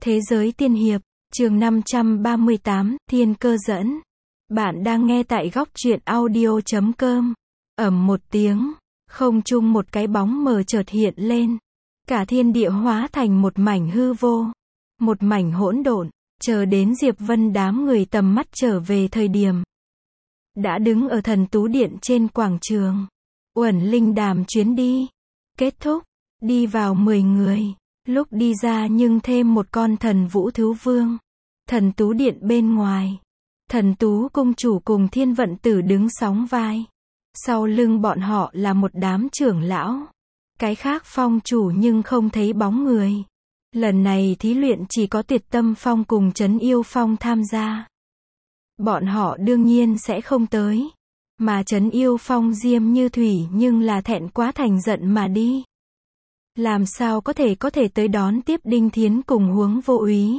Thế giới tiên hiệp, chương 538, Thiên Cơ dẫn. Bạn đang nghe tại góc truyện audio.com. Ầm một tiếng, không trung một cái bóng mờ chợt hiện lên. Cả thiên địa hóa thành một mảnh hư vô, một mảnh hỗn độn. Chờ đến Diệp Vân đám người tầm mắt trở về thời điểm, đã đứng ở Thần Tú Điện trên quảng trường. Uẩn Linh Đàm chuyến đi kết thúc, đi vào 10 người. Lúc đi ra nhưng thêm một con Thần Vũ Thú Vương. Thần Tú Điện bên ngoài, Thần Tú Cung chủ cùng Thiên Vận Tử đứng sóng vai. Sau lưng bọn họ là một đám trưởng lão. Cái khác phong chủ nhưng không thấy bóng người. Lần này thí luyện chỉ có Tuyệt Tâm Phong cùng Trấn Yêu Phong tham gia. Bọn họ đương nhiên sẽ không tới. Mà Trấn Yêu Phong diêm như thủy nhưng là thẹn quá thành giận mà đi. Làm sao có thể tới đón tiếp Đinh Thiến cùng Huống Vô Úy.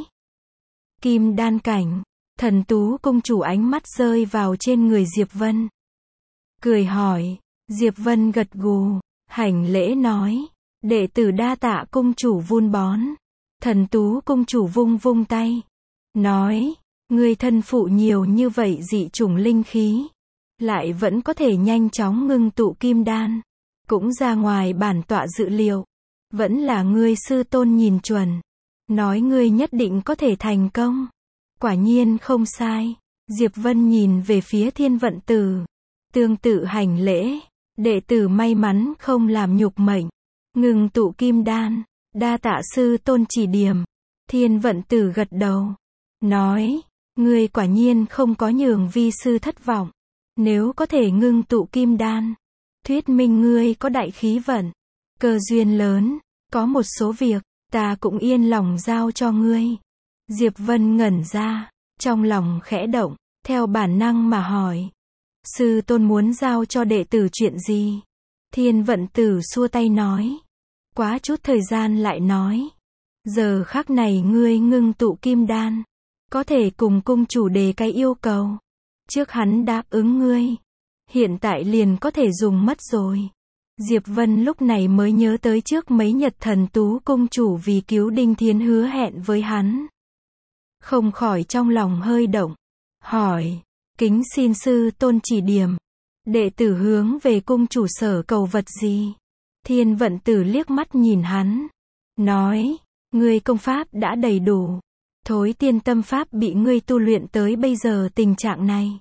Kim đan cảnh, Thần Tú Cung chủ ánh mắt rơi vào trên người Diệp Vân. Cười hỏi, Diệp Vân gật gù, hành lễ nói, đệ tử đa tạ cung chủ vun bón. Thần Tú Cung chủ vung vung tay, nói, người thân phụ nhiều như vậy dị chủng linh khí, lại vẫn có thể nhanh chóng ngưng tụ kim đan, cũng ra ngoài bản tọa dự liệu. Vẫn là ngươi sư tôn nhìn chuẩn, nói ngươi nhất định có thể thành công. Quả nhiên không sai. Diệp Vân nhìn về phía Thiên Vận Tử, tương tự hành lễ, đệ tử may mắn không làm nhục mệnh, ngừng tụ kim đan, đa tạ sư tôn chỉ điểm. Thiên Vận Tử gật đầu, nói, ngươi quả nhiên không có nhường vi sư thất vọng. Nếu có thể ngưng tụ kim đan, thuyết minh ngươi có đại khí vận, cơ duyên lớn. Có một số việc, ta cũng yên lòng giao cho ngươi. Diệp Vân ngẩn ra, trong lòng khẽ động, theo bản năng mà hỏi. Sư tôn muốn giao cho đệ tử chuyện gì? Thiên Vận Tử xua tay nói. Quá chút thời gian lại nói. Giờ khắc này ngươi ngưng tụ kim đan, có thể cùng cung chủ đề cái yêu cầu. Trước hắn đáp ứng ngươi, hiện tại liền có thể dùng mất rồi. Diệp Vân lúc này mới nhớ tới trước mấy nhật Thần Tú Cung chủ vì cứu Đinh Thiến hứa hẹn với hắn. Không khỏi trong lòng hơi động. Hỏi, kính xin sư tôn chỉ điểm. Đệ tử hướng về cung chủ sở cầu vật gì? Thiên Vận Tử liếc mắt nhìn hắn. Nói, ngươi công pháp đã đầy đủ. Thối tiên tâm pháp bị ngươi tu luyện tới bây giờ tình trạng này.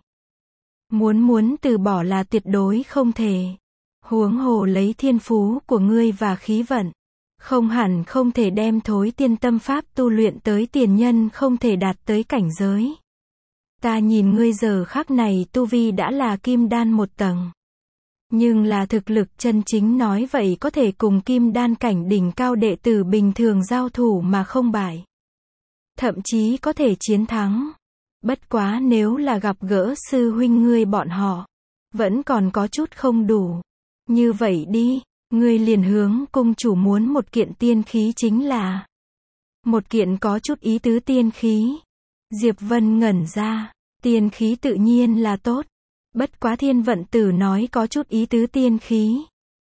Muốn từ bỏ là tuyệt đối không thể. Huống hồ lấy thiên phú của ngươi và khí vận, không hẳn không thể đem thối tiên tâm pháp tu luyện tới tiền nhân không thể đạt tới cảnh giới. Ta nhìn ngươi giờ khắc này tu vi đã là kim đan một tầng. Nhưng là thực lực chân chính nói vậy có thể cùng kim đan cảnh đỉnh cao đệ tử bình thường giao thủ mà không bại. Thậm chí có thể chiến thắng. Bất quá nếu là gặp gỡ sư huynh ngươi bọn họ, vẫn còn có chút không đủ. Như vậy đi, ngươi liền hướng cung chủ muốn một kiện tiên khí chính là một kiện có chút ý tứ tiên khí. Diệp Vân ngẩn ra, tiên khí tự nhiên là tốt. Bất quá Thiên Vận Tử nói có chút ý tứ tiên khí.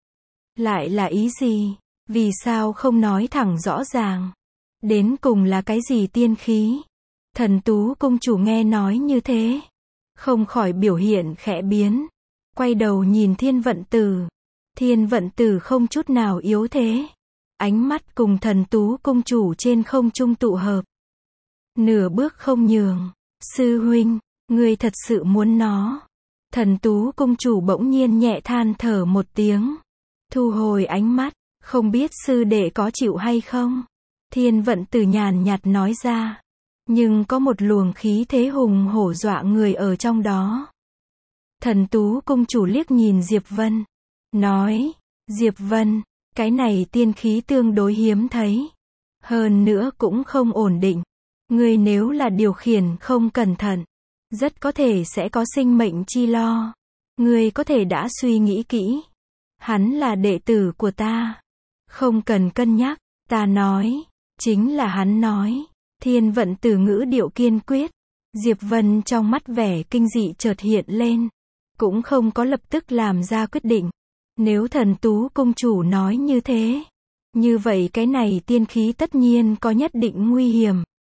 Lại là ý gì? Vì sao không nói thẳng rõ ràng? Đến cùng là cái gì tiên khí? Thần Tú Cung chủ nghe nói như thế, không khỏi biểu hiện khẽ biến. Quay đầu nhìn Thiên Vận Tử. Thiên Vận Tử không chút nào yếu thế. Ánh mắt cùng Thần Tú Cung chủ trên không trung tụ hợp. Nửa bước không nhường. Sư huynh, ngươi thật sự muốn nó. Thần Tú Cung chủ bỗng nhiên nhẹ than thở một tiếng. Thu hồi ánh mắt, không biết sư đệ có chịu hay không? Thiên Vận Tử nhàn nhạt nói ra. Nhưng có một luồng khí thế hùng hổ dọa người ở trong đó. Thần Tú Cung chủ liếc nhìn Diệp Vân, nói, Diệp Vân, cái này tiên khí tương đối hiếm thấy. Hơn nữa cũng không ổn định. Ngươi nếu là điều khiển không cẩn thận, rất có thể sẽ có sinh mệnh chi lo. Ngươi có thể đã suy nghĩ kỹ. Hắn là đệ tử của ta. Không cần cân nhắc, ta nói, chính là hắn nói. Thiên Vận Tử ngữ điệu kiên quyết. Diệp Vân trong mắt vẻ kinh dị chợt hiện lên. Cũng không có lập tức làm ra quyết định. Nếu Thần Tú Cung chủ nói như thế, như vậy cái này tiên khí tất nhiên có nhất định nguy hiểm.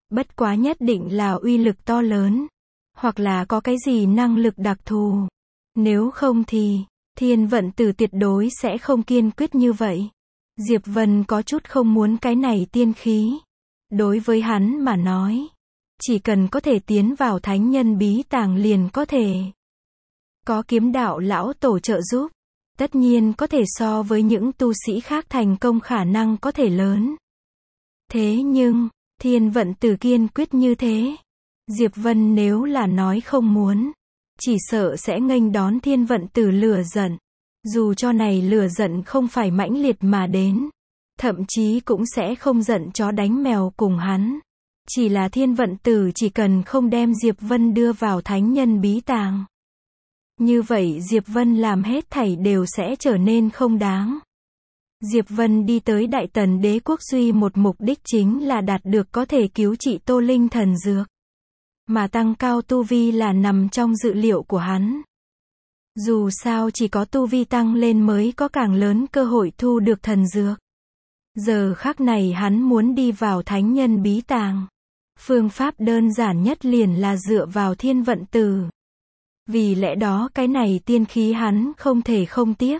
Bất quá nhất định là uy lực to lớn, hoặc là có cái gì năng lực đặc thù. Nếu không thì, Thiên Vận Tử tuyệt đối sẽ không kiên quyết như vậy. Diệp Vân có chút không muốn cái này tiên khí. Đối với hắn mà nói, chỉ cần có thể tiến vào thánh nhân bí tàng liền có thể. Có kiếm đạo lão tổ trợ giúp, tất nhiên có thể so với những tu sĩ khác thành công khả năng có thể lớn. Thế nhưng, Thiên Vận Tử kiên quyết như thế. Diệp Vân nếu là nói không muốn, chỉ sợ sẽ nghênh đón Thiên Vận Tử lửa giận. Dù cho này lửa giận không phải mãnh liệt mà đến, thậm chí cũng sẽ không giận chó đánh mèo cùng hắn. Chỉ là Thiên Vận Tử chỉ cần không đem Diệp Vân đưa vào thánh nhân bí tàng. Như vậy Diệp Vân làm hết thảy đều sẽ trở nên không đáng. Diệp Vân đi tới Đại Tần Đế quốc duy một mục đích chính là đạt được có thể cứu trị Tô Linh thần dược. Mà tăng cao tu vi là nằm trong dự liệu của hắn. Dù sao chỉ có tu vi tăng lên mới có càng lớn cơ hội thu được thần dược. Giờ khắc này hắn muốn đi vào thánh nhân bí tàng. Phương pháp đơn giản nhất liền là dựa vào Thiên Vận Tử. Vì lẽ đó cái này tiên khí hắn không thể không tiếc.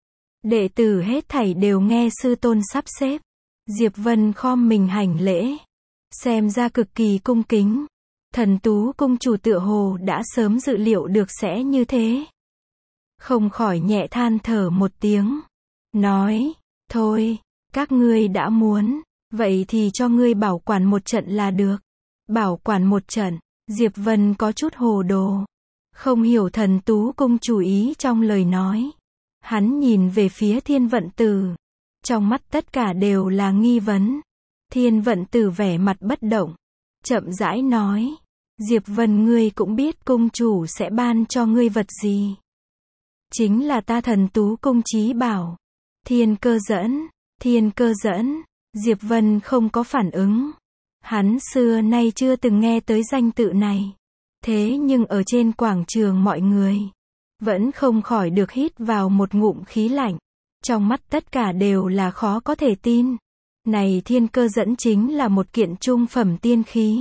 Đệ tử hết thảy đều nghe sư tôn sắp xếp. Diệp Vân khom mình hành lễ. Xem ra cực kỳ cung kính. Thần Tú cung chủ tựa hồ đã sớm dự liệu được sẽ như thế. Không khỏi nhẹ than thở một tiếng. Nói, thôi, các ngươi đã muốn, vậy thì cho ngươi bảo quản một trận là được. Bảo quản một trận, Diệp Vân có chút hồ đồ. Không hiểu Thần Tú cung chủ ý trong lời nói. Hắn nhìn về phía Thiên Vận Tử. Trong mắt tất cả đều là nghi vấn. Thiên Vận Tử vẻ mặt bất động. Chậm rãi nói. Diệp Vân ngươi cũng biết cung chủ sẽ ban cho ngươi vật gì. Chính là ta Thần Tú cung chí bảo. Thiên Cơ Dẫn. Thiên Cơ Dẫn. Diệp Vân không có phản ứng. Hắn xưa nay chưa từng nghe tới danh tự này. Thế nhưng ở trên quảng trường mọi người vẫn không khỏi được hít vào một ngụm khí lạnh. Trong mắt tất cả đều là khó có thể tin. Này Thiên Cơ Dẫn chính là một kiện trung phẩm tiên khí.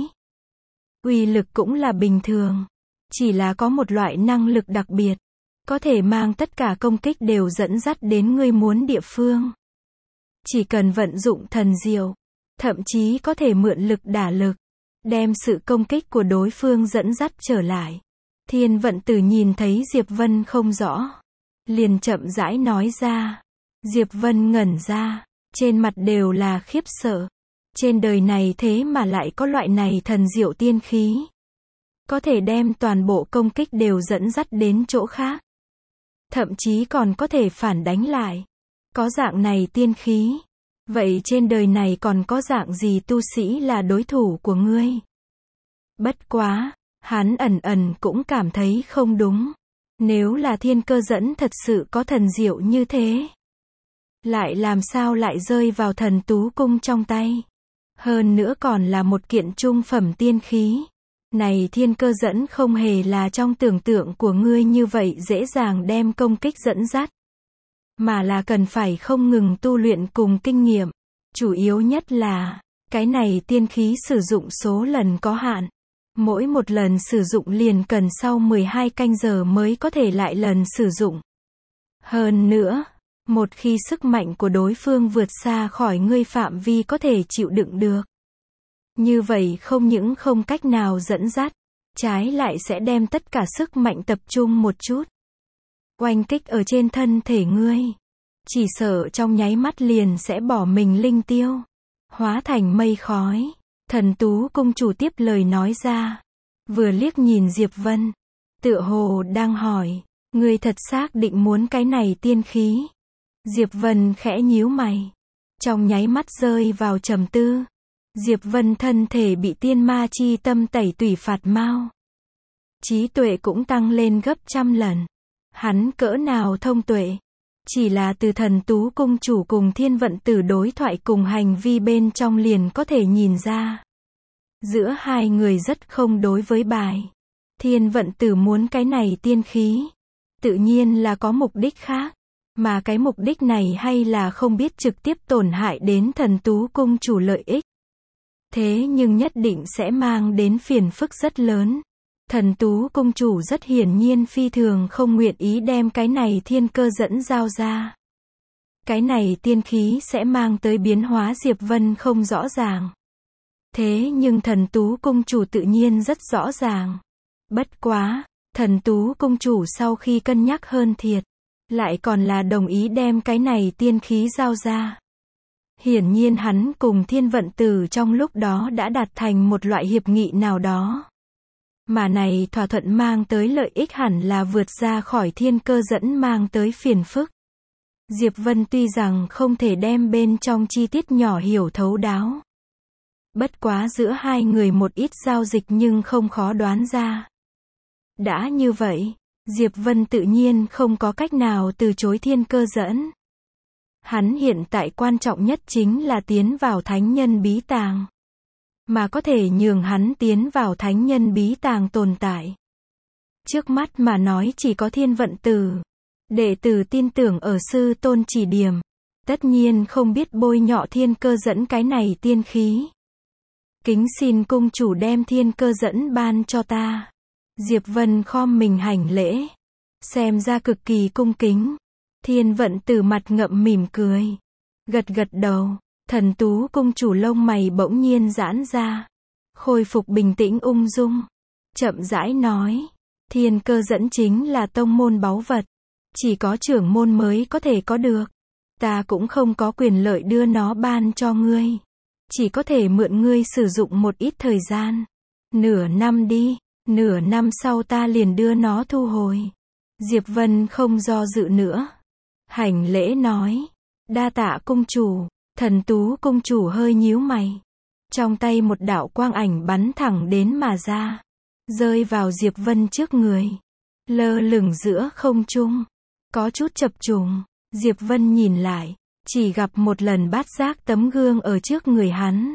Uy lực cũng là bình thường. Chỉ là có một loại năng lực đặc biệt. Có thể mang tất cả công kích đều dẫn dắt đến ngươi muốn địa phương. Chỉ cần vận dụng thần diệu. Thậm chí có thể mượn lực đả lực. Đem sự công kích của đối phương dẫn dắt trở lại. Thiên Vận Tử nhìn thấy Diệp Vân không rõ. Liền chậm rãi nói ra. Diệp Vân ngẩn ra. Trên mặt đều là khiếp sợ. Trên đời này thế mà lại có loại này thần diệu tiên khí. Có thể đem toàn bộ công kích đều dẫn dắt đến chỗ khác. Thậm chí còn có thể phản đánh lại. Có dạng này tiên khí. Vậy trên đời này còn có dạng gì tu sĩ là đối thủ của ngươi? Bất quá, hắn ẩn ẩn cũng cảm thấy không đúng. Nếu là Thiên Cơ Dẫn thật sự có thần diệu như thế, lại làm sao lại rơi vào Thần Tú cung trong tay? Hơn nữa còn là một kiện trung phẩm tiên khí. Này Thiên Cơ Dẫn không hề là trong tưởng tượng của ngươi như vậy dễ dàng đem công kích dẫn dắt. Mà là cần phải không ngừng tu luyện cùng kinh nghiệm. Chủ yếu nhất là, cái này tiên khí sử dụng số lần có hạn. Mỗi một lần sử dụng liền cần sau 12 canh giờ mới có thể lại lần sử dụng. Hơn nữa, một khi sức mạnh của đối phương vượt xa khỏi ngươi phạm vi có thể chịu đựng được. Như vậy không những không cách nào dẫn dắt, trái lại sẽ đem tất cả sức mạnh tập trung một chút. Oanh kích ở trên thân thể ngươi. Chỉ sợ trong nháy mắt liền sẽ bỏ mình linh tiêu. Hóa thành mây khói. Thần Tú cung chủ tiếp lời nói ra. Vừa liếc nhìn Diệp Vân. Tựa hồ đang hỏi. Ngươi thật xác định muốn cái này tiên khí. Diệp Vân khẽ nhíu mày. Trong nháy mắt rơi vào trầm tư. Diệp Vân thân thể bị tiên ma chi tâm tẩy tủy phạt mau. Trí tuệ cũng tăng lên gấp trăm lần. Hắn cỡ nào thông tuệ. Chỉ là từ Thần Tú cung chủ cùng Thiên Vận Tử đối thoại cùng hành vi bên trong liền có thể nhìn ra. Giữa hai người rất không đối với bài. Thiên Vận Tử muốn cái này tiên khí. Tự nhiên là có mục đích khác. Mà cái mục đích này hay là không biết trực tiếp tổn hại đến Thần Tú cung chủ lợi ích. Thế nhưng nhất định sẽ mang đến phiền phức rất lớn. Thần Tú Cung chủ rất hiển nhiên phi thường không nguyện ý đem cái này thiên cơ dẫn giao ra. Cái này tiên khí sẽ mang tới biến hóa Diệp Vân không rõ ràng. Thế nhưng Thần Tú Cung chủ tự nhiên rất rõ ràng. Bất quá, Thần Tú Cung chủ sau khi cân nhắc hơn thiệt, lại còn là đồng ý đem cái này tiên khí giao ra. Hiển nhiên hắn cùng Thiên Vận Tử trong lúc đó đã đạt thành một loại hiệp nghị nào đó. Mà này thỏa thuận mang tới lợi ích hẳn là vượt ra khỏi thiên cơ dẫn mang tới phiền phức. Diệp Vân tuy rằng không thể đem bên trong chi tiết nhỏ hiểu thấu đáo. Bất quá giữa hai người một ít giao dịch nhưng không khó đoán ra. Đã như vậy, Diệp Vân tự nhiên không có cách nào từ chối thiên cơ dẫn. Hắn hiện tại quan trọng nhất chính là tiến vào thánh nhân bí tàng. Mà có thể nhường hắn tiến vào thánh nhân bí tàng tồn tại. Trước mắt mà nói chỉ có Thiên Vận Tử. Đệ tử tin tưởng ở sư tôn chỉ điểm. Tất nhiên không biết bôi nhọ thiên cơ dẫn cái này tiên khí. Kính xin cung chủ đem thiên cơ dẫn ban cho ta. Diệp Vân khom mình hành lễ. Xem ra cực kỳ cung kính. Thiên Vận Tử mặt ngậm mỉm cười. Gật gật đầu. Thần Tú Cung chủ lông mày bỗng nhiên giãn ra. Khôi phục bình tĩnh ung dung. Chậm rãi nói. Thiên cơ dẫn chính là tông môn báu vật. Chỉ có trưởng môn mới có thể có được. Ta cũng không có quyền lợi đưa nó ban cho ngươi. Chỉ có thể mượn ngươi sử dụng một ít thời gian. Nửa năm đi. Nửa năm sau ta liền đưa nó thu hồi. Diệp Vân không do dự nữa. Hành lễ nói. Đa tạ cung chủ. Thần Tú Cung chủ hơi nhíu mày. Trong tay một đạo quang ảnh bắn thẳng đến mà ra. Rơi vào Diệp Vân trước người. Lơ lửng giữa không trung. Có chút chập trùng. Diệp Vân nhìn lại. Chỉ gặp một lần bát giác tấm gương ở trước người hắn.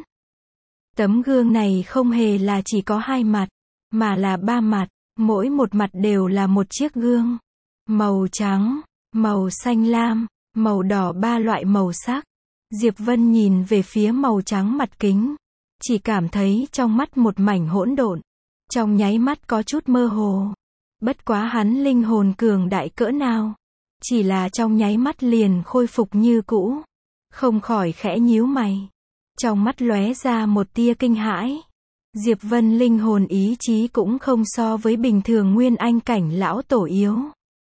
Tấm gương này không hề là chỉ có hai mặt. Mà là ba mặt. Mỗi một mặt đều là một chiếc gương. Màu trắng, màu xanh lam, màu đỏ, ba loại màu sắc. Diệp Vân nhìn về phía màu trắng mặt kính. Chỉ cảm thấy trong mắt một mảnh hỗn độn. Trong nháy mắt có chút mơ hồ. Bất quá hắn linh hồn cường đại cỡ nào. Chỉ là trong nháy mắt liền khôi phục như cũ. Không khỏi khẽ nhíu mày. Trong mắt lóe ra một tia kinh hãi. Diệp Vân linh hồn ý chí cũng không so với bình thường nguyên anh cảnh lão tổ yếu.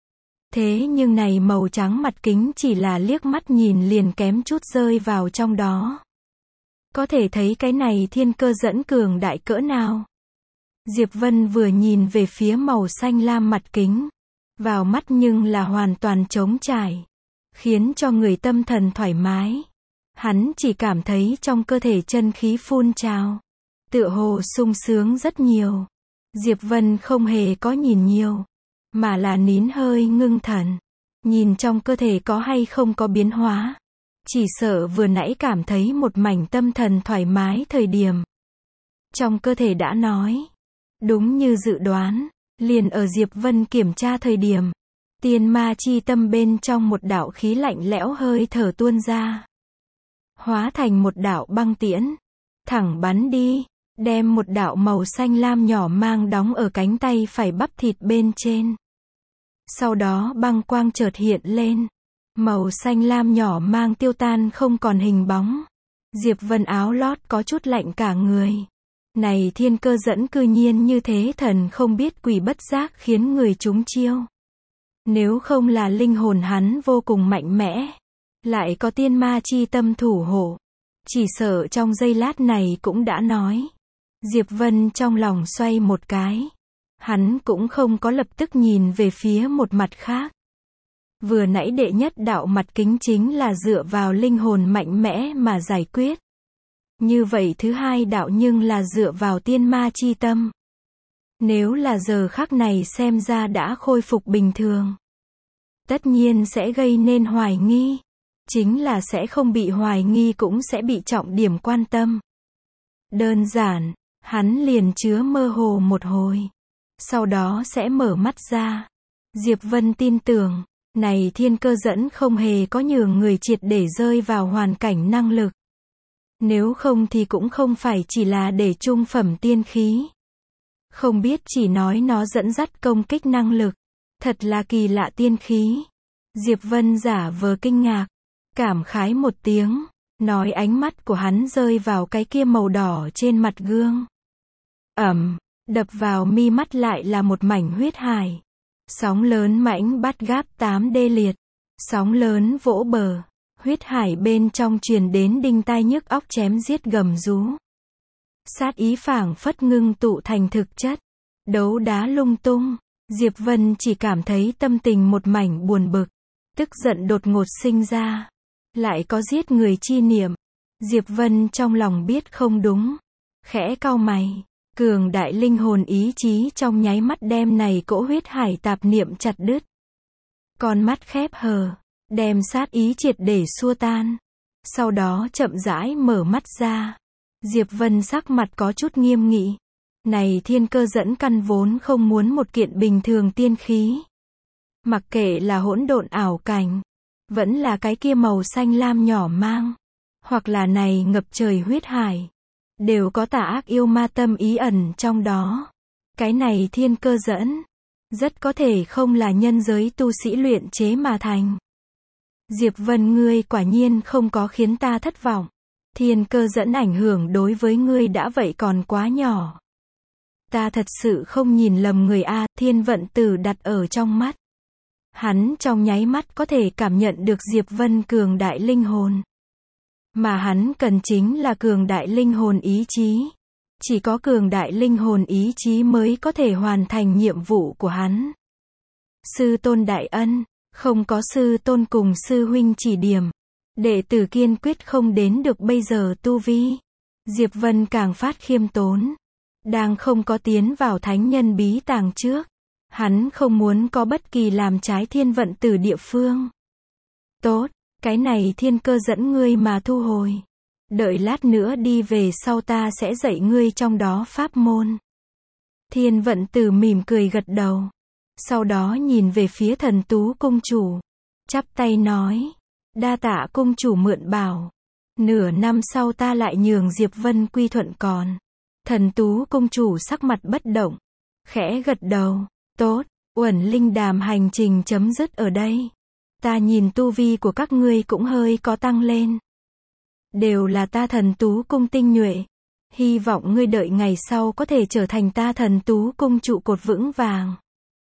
Thế nhưng này màu trắng mặt kính chỉ là liếc mắt nhìn liền kém chút rơi vào trong đó. Có thể thấy cái này thiên cơ dẫn cường đại cỡ nào. Diệp Vân vừa nhìn về phía màu xanh lam mặt kính. Vào mắt nhưng là hoàn toàn trống trải. Khiến cho người tâm thần thoải mái. Hắn chỉ cảm thấy trong cơ thể chân khí phun trào. Tựa hồ sung sướng rất nhiều. Diệp Vân không hề có nhìn nhiều. Mà là nín hơi ngưng thần. Nhìn trong cơ thể có hay không có biến hóa. Chỉ sợ vừa nãy cảm thấy một mảnh tâm thần thoải mái thời điểm. Trong cơ thể đã nói. Đúng như dự đoán. Liền ở Diệp Vân kiểm tra thời điểm. Tiên ma chi tâm bên trong một đạo khí lạnh lẽo hơi thở tuôn ra. Hóa thành một đạo băng tiễn. Thẳng bắn đi. Đem một đạo màu xanh lam nhỏ mang đóng ở cánh tay phải bắp thịt bên trên. Sau đó băng quang chợt hiện lên. Màu xanh lam nhỏ mang tiêu tan không còn hình bóng. Diệp Vân áo lót có chút lạnh cả người. Này thiên cơ dẫn cư nhiên như thế thần không biết quỷ bất giác khiến người trúng chiêu. Nếu không là linh hồn hắn vô cùng mạnh mẽ. Lại có tiên ma chi tâm thủ hộ. Chỉ sợ trong giây lát này cũng đã nói. Diệp Vân trong lòng xoay một cái. Hắn cũng không có lập tức nhìn về phía một mặt khác. Vừa nãy đệ nhất đạo mặt kính chính là dựa vào linh hồn mạnh mẽ mà giải quyết. Như vậy thứ hai đạo nhưng là dựa vào tiên ma chi tâm. Nếu là giờ khắc này xem ra đã khôi phục bình thường. Tất nhiên sẽ gây nên hoài nghi. Chính là sẽ không bị hoài nghi cũng sẽ bị trọng điểm quan tâm. Đơn giản, hắn liền chứa mơ hồ một hồi. Sau đó sẽ mở mắt ra. Diệp Vân tin tưởng, này thiên cơ dẫn không hề có nhường người triệt để rơi vào hoàn cảnh năng lực. Nếu không thì cũng không phải chỉ là để trung phẩm tiên khí. Không biết chỉ nói nó dẫn dắt công kích năng lực. Thật là kỳ lạ tiên khí. Diệp Vân giả vờ kinh ngạc. Cảm khái một tiếng. Nói ánh mắt của hắn rơi vào cái kia màu đỏ trên mặt gương. Đập vào mi mắt lại là một mảnh huyết hải. Sóng lớn mãnh bắt gáp 8D liệt. Sóng lớn vỗ bờ. Huyết hải bên trong truyền đến đinh tai nhức óc chém giết gầm rú. Sát ý phảng phất ngưng tụ thành thực chất. Đấu đá lung tung. Diệp Vân chỉ cảm thấy tâm tình một mảnh buồn bực. Tức giận đột ngột sinh ra. Lại có giết người chi niệm. Diệp Vân trong lòng biết không đúng. Khẽ cau mày. Cường đại linh hồn ý chí trong nháy mắt đem này cỗ huyết hải tạp niệm chặt đứt. Con mắt khép hờ. Đem sát ý triệt để xua tan. Sau đó chậm rãi mở mắt ra. Diệp Vân sắc mặt có chút nghiêm nghị. Này thiên cơ dẫn căn vốn không muốn một kiện bình thường tiên khí. Mặc kệ là hỗn độn ảo cảnh. Vẫn là cái kia màu xanh lam nhỏ mang. Hoặc là này ngập trời huyết hải. Đều có tà ác yêu ma tâm ý ẩn trong đó. Cái này thiên cơ dẫn. Rất có thể không là nhân giới tu sĩ luyện chế mà thành. Diệp Vân ngươi quả nhiên không có khiến ta thất vọng. Thiên cơ dẫn ảnh hưởng đối với ngươi đã vậy còn quá nhỏ. Ta thật sự không nhìn lầm người a. Thiên vận tử đặt ở trong mắt. Hắn trong nháy mắt có thể cảm nhận được Diệp Vân cường đại linh hồn. Mà hắn cần chính là cường đại linh hồn ý chí. Chỉ có cường đại linh hồn ý chí mới có thể hoàn thành nhiệm vụ của hắn. Sư tôn đại ân, không có sư tôn cùng sư huynh chỉ điểm. Đệ tử kiên quyết không đến được bây giờ tu vi. Diệp Vân càng phát khiêm tốn. Đang không có tiến vào thánh nhân bí tàng trước. Hắn không muốn có bất kỳ làm trái thiên vận tử địa phương. Tốt, cái này thiên cơ dẫn ngươi mà thu hồi. Đợi lát nữa đi về sau ta sẽ dạy ngươi trong đó pháp môn. Thiên vận tử mỉm cười gật đầu. Sau đó nhìn về phía thần tú cung chủ. Chắp tay nói. Đa tạ cung chủ mượn bảo. Nửa năm sau ta lại nhường Diệp Vân quy thuận còn. Thần tú cung chủ sắc mặt bất động. Khẽ gật đầu. Tốt, Uẩn Linh Đàm hành trình chấm dứt ở đây. Ta nhìn tu vi của các ngươi cũng hơi có tăng lên. Đều là ta thần tú cung tinh nhuệ. Hy vọng ngươi đợi ngày sau có thể trở thành ta thần tú cung trụ cột vững vàng.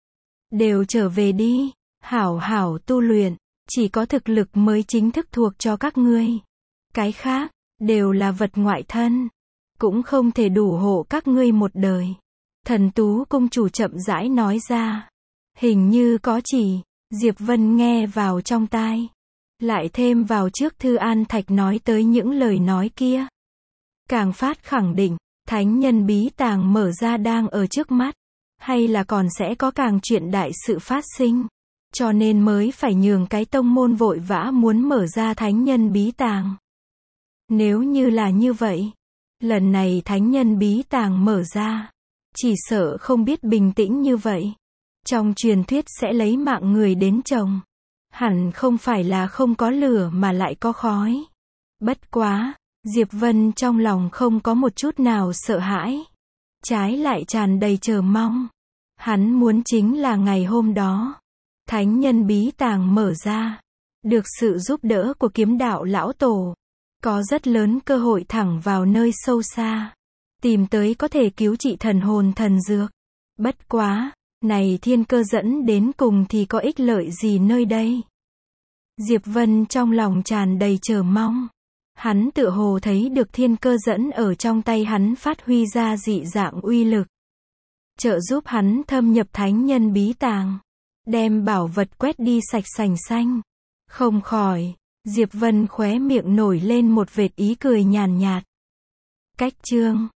Đều trở về đi, hảo hảo tu luyện, chỉ có thực lực mới chính thức thuộc cho các ngươi. Cái khác, đều là vật ngoại thân, cũng không thể đủ hộ các ngươi một đời. Thần tú cung chủ chậm rãi nói ra. Hình như có chỉ, Diệp Vân nghe vào trong tai. Lại thêm vào trước Thư An Thạch nói tới những lời nói kia. Càng phát khẳng định, thánh nhân bí tàng mở ra đang ở trước mắt. Hay là còn sẽ có càng chuyện đại sự phát sinh. Cho nên mới phải nhường cái tông môn vội vã muốn mở ra thánh nhân bí tàng. Nếu như là như vậy, lần này thánh nhân bí tàng mở ra, chỉ sợ không biết bình tĩnh như vậy. Trong truyền thuyết sẽ lấy mạng người đến chồng. Hẳn không phải là không có lửa mà lại có khói. Bất quá, Diệp Vân trong lòng không có một chút nào sợ hãi. Trái lại tràn đầy chờ mong. Hắn muốn chính là ngày hôm đó. Thánh nhân bí tàng mở ra. Được sự giúp đỡ của kiếm đạo lão tổ. Có rất lớn cơ hội thẳng vào nơi sâu xa. Tìm tới có thể cứu trị thần hồn thần dược. Bất quá, này thiên cơ dẫn đến cùng thì có ích lợi gì nơi đây? Diệp Vân trong lòng tràn đầy chờ mong. Hắn tựa hồ thấy được thiên cơ dẫn ở trong tay hắn phát huy ra dị dạng uy lực. Trợ giúp hắn thâm nhập thánh nhân bí tàng. Đem bảo vật quét đi sạch sành xanh. Không khỏi, Diệp Vân khóe miệng nổi lên một vệt ý cười nhàn nhạt. Cách chương